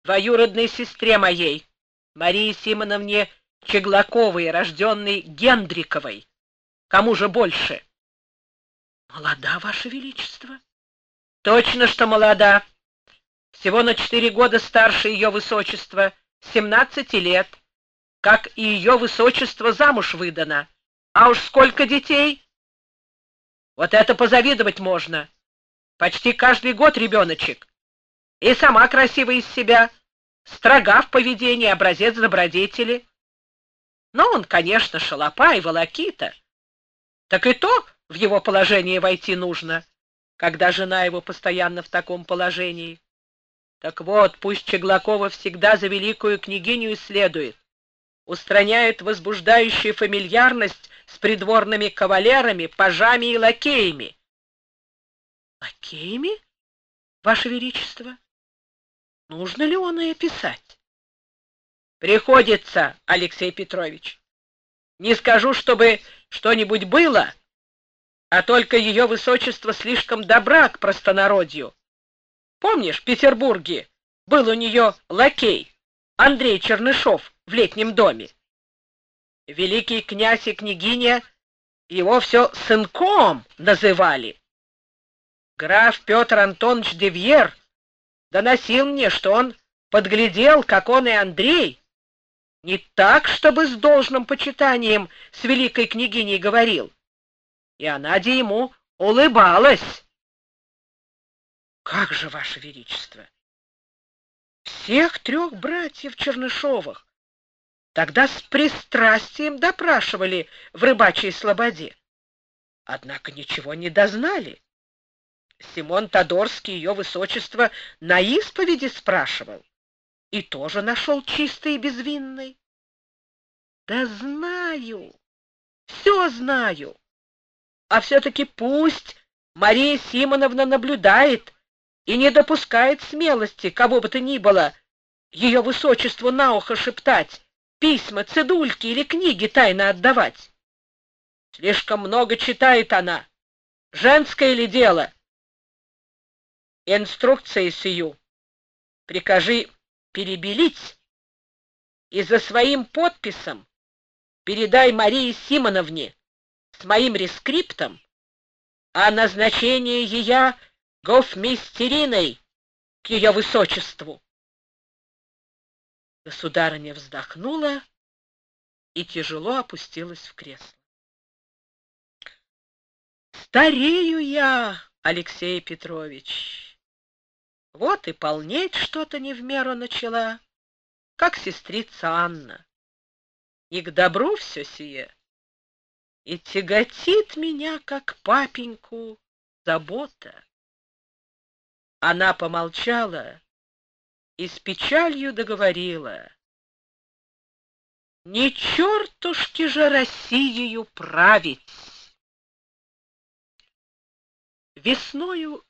двоюродной сестре моей, Марии Симоновне Чеглаковой, рожденной Гендриковой. Кому же больше? Молода, Ваше Величество. Точно, что молода. Всего на 4 года старше ее высочества, 17 лет, как и ее высочество замуж выдано. А уж сколько детей? Вот это позавидовать можно. Почти каждый год ребеночек. И сама красивая из себя, строга в поведении, образец добродетели. Но он, конечно, шалопа и волокита. Так и то в его положение войти нужно, когда жена его постоянно в таком положении. Так вот, пусть Чеглакова всегда за великую княгиню исследует, устраняет возбуждающую фамильярность с придворными кавалерами, пажами и лакеями. Лакеями, Ваше Величество? Нужно ли он и писать? Приходится, Алексей Петрович. Не скажу, чтобы что-нибудь было, а только ее высочество слишком добра к простонародью. Помнишь, в Петербурге был у нее лакей Андрей Чернышов в Летнем доме? Великий князь и княгиня его все сынком называли. Граф Петр Антонович де Вьер доносил мне, что он подглядел, как он и Андрей, не так, чтобы с должным почитанием с великой княгиней говорил, и она де ему улыбалась. Как же, Ваше Величество! Всех 3 братьев Чернышовых тогда с пристрастием допрашивали в Рыбачьей слободе. Однако ничего не дознали. Симон Тодорский ее высочество на исповеди спрашивал и тоже нашел чистый и безвинный. Да знаю, все знаю. А все-таки пусть Мария Симоновна наблюдает и не допускает смелости кого бы то ни было ее высочеству на ухо шептать, письма, цедульки или книги тайно отдавать. Слишком много читает она. Женское ли дело? Инструкции сию прикажи перебелить и за своим подписом передай Марии Симоновне с моим рескриптом о назначении ее гофмейстериной к ее высочеству. Государыня вздохнула и тяжело опустилась в кресло. Старею я, Алексей Петрович. Вот и полнеть что-то не в меру начала, как сестрица Анна. И к добру все сие, и тяготит меня, как папеньку, забота. Она помолчала и с печалью договорила: не чертушки же Россиею править. Весною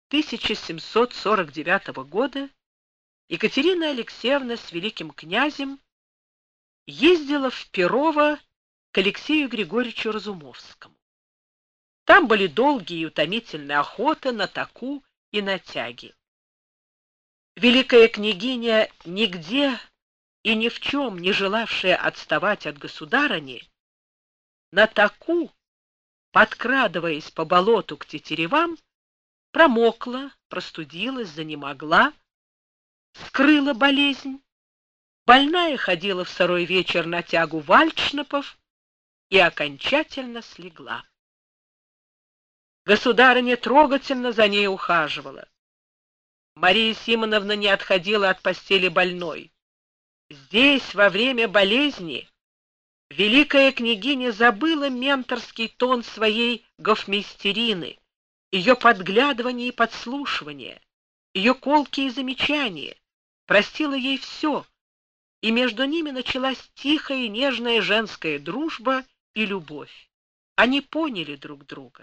1749 года Екатерина Алексеевна с великим князем ездила в Перово к Алексею Григорьевичу Разумовскому. Там были долгие и утомительные охоты на таку и на тяги. Великая княгиня, нигде и ни в чем не желавшая отставать от государыни, на таку, подкрадываясь по болоту к тетеревам, промокла, простудилась, занемогла, скрыла болезнь. Больная ходила в сырой вечер на тягу вальдшнепов и окончательно слегла. Государыня трогательно за ней ухаживала. Мария Симоновна не отходила от постели больной. Здесь, во время болезни, великая княгиня забыла менторский тон своей гофмейстерины, ее подглядывание и подслушивание, ее колкие замечания, простила ей все, и между ними началась тихая и нежная женская дружба и любовь. Они поняли друг друга.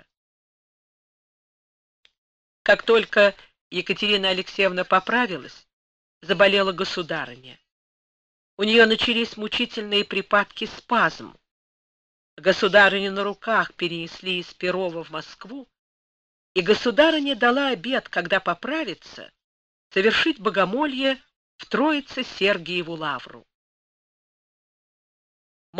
Как только Екатерина Алексеевна поправилась, заболела государыня. У нее начались мучительные припадки спазм. Государыню на руках перенесли из Перова в Москву, и государыня дала обет, когда поправится, совершить богомолье в Троице-Сергиеву лавру.